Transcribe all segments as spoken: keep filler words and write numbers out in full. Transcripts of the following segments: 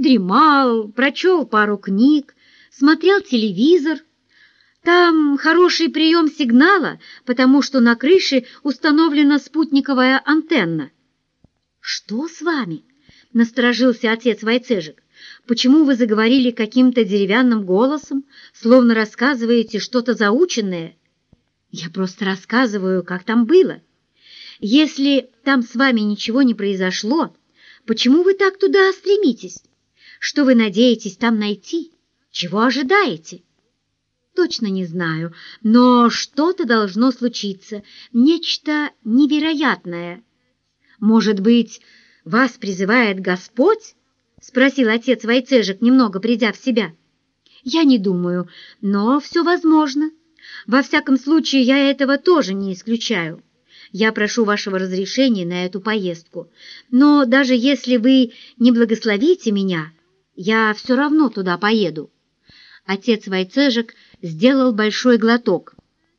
Дремал, прочел пару книг, смотрел телевизор. Там хороший прием сигнала, потому что на крыше установлена спутниковая антенна. «Что с вами?» — насторожился отец Войцежек. «Почему вы заговорили каким-то деревянным голосом, словно рассказываете что-то заученное?» «Я просто рассказываю, как там было. Если там с вами ничего не произошло, почему вы так туда стремитесь? Что вы надеетесь там найти? Чего ожидаете?» «Точно не знаю, но что-то должно случиться, нечто невероятное. Может быть, вас призывает Господь?» — спросил отец Войцежек, немного придя в себя. «Я не думаю, но все возможно. Во всяком случае, я этого тоже не исключаю. Я прошу вашего разрешения на эту поездку, но даже если вы не благословите меня, я все равно туда поеду». Отец Войцежек сделал большой глоток.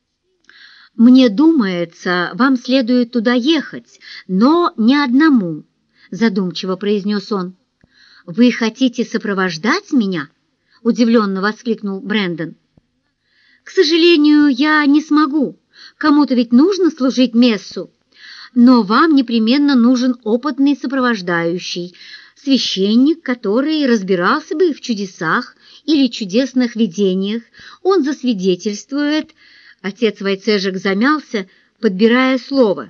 «Мне думается, вам следует туда ехать, но не одному», — задумчиво произнес он. «Вы хотите сопровождать меня?» — удивленно воскликнул Брэндон. «К сожалению, я не смогу. Кому-то ведь нужно служить мессу. Но вам непременно нужен опытный сопровождающий, священник, который разбирался бы в чудесах или чудесных видениях. Он засвидетельствует...» Отец Войцежек замялся, подбирая слово.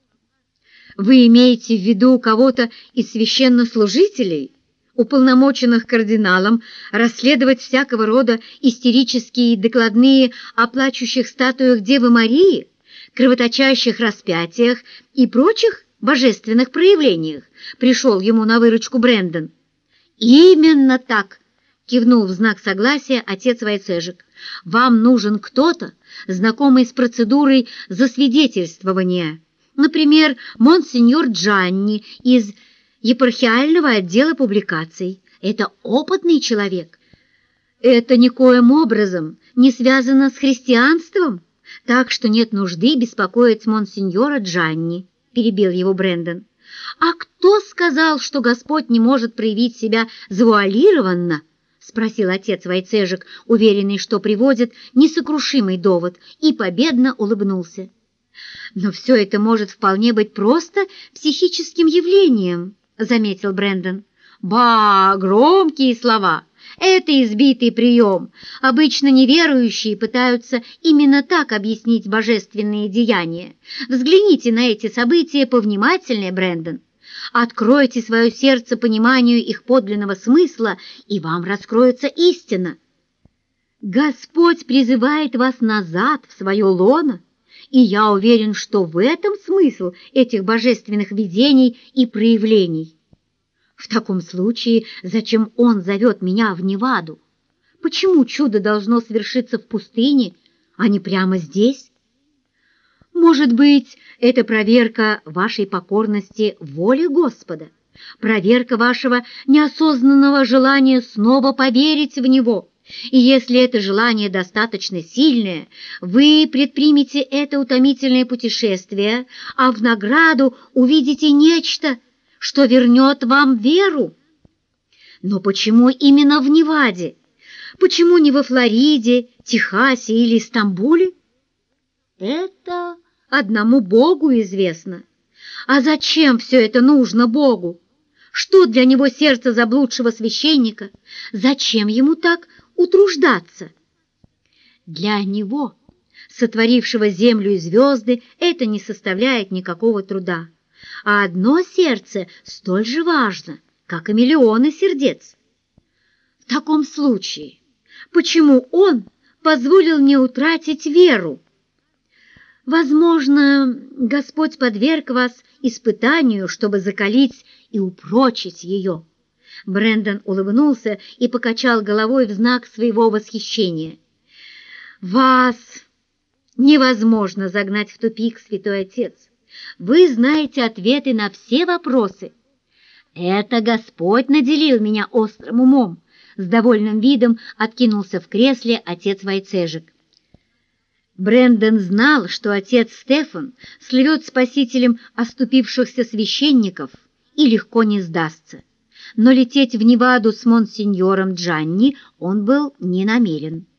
«Вы имеете в виду кого-то из священнослужителей, уполномоченных кардиналом расследовать всякого рода истерические докладные о плачущих статуях Девы Марии, кровоточащих распятиях и прочих божественных проявлениях?» Пришел ему на выручку Брэндон. «Именно так!» — кивнул в знак согласия отец Войцежек. «Вам нужен кто-то, знакомый с процедурой засвидетельствования. Например, монсеньор Джанни из епархиального отдела публикаций. Это опытный человек. Это никоим образом не связано с христианством, так что нет нужды беспокоить монсеньора Джанни», — перебил его Брэндон. «А кто сказал, что Господь не может проявить себя завуалированно?» — спросил отец Войцежек, уверенный, что приводит несокрушимый довод, и победно улыбнулся. «Но все это может вполне быть просто психическим явлением», — заметил Брэндон. «Ба, громкие слова! Это избитый прием. Обычно неверующие пытаются именно так объяснить божественные деяния. Взгляните на эти события повнимательнее, Брэндон. Откройте свое сердце пониманию их подлинного смысла, и вам раскроется истина. Господь призывает вас назад в свое лоно, и я уверен, что в этом смысл этих божественных видений и проявлений. В таком случае, зачем Он зовет меня в Неваду? Почему чудо должно свершиться в пустыне, а не прямо здесь? Может быть, это проверка вашей покорности воле Господа, проверка вашего неосознанного желания снова поверить в Него. И если это желание достаточно сильное, вы предпримете это утомительное путешествие, а в награду увидите нечто, что вернет вам веру. Но почему именно в Неваде? Почему не во Флориде, Техасе или Стамбуле? Это одному Богу известно. А зачем все это нужно Богу? Что для него сердце заблудшего священника? Зачем ему так утруждаться? Для него, сотворившего землю и звезды, это не составляет никакого труда. А одно сердце столь же важно, как и миллионы сердец. В таком случае, почему он позволил мне утратить веру? Возможно, Господь подверг вас испытанию, чтобы закалить и упрочить ее. Брэндон улыбнулся и покачал головой в знак своего восхищения. «Вас невозможно загнать в тупик, святой отец. Вы знаете ответы на все вопросы. Это Господь наделил меня острым умом», — с довольным видом откинулся в кресле отец Войцежек. Брэндон знал, что отец Стефан слывет спасителем оступившихся священников и легко не сдастся. но лететь в Неваду с монсеньором Джанни он был не намерен.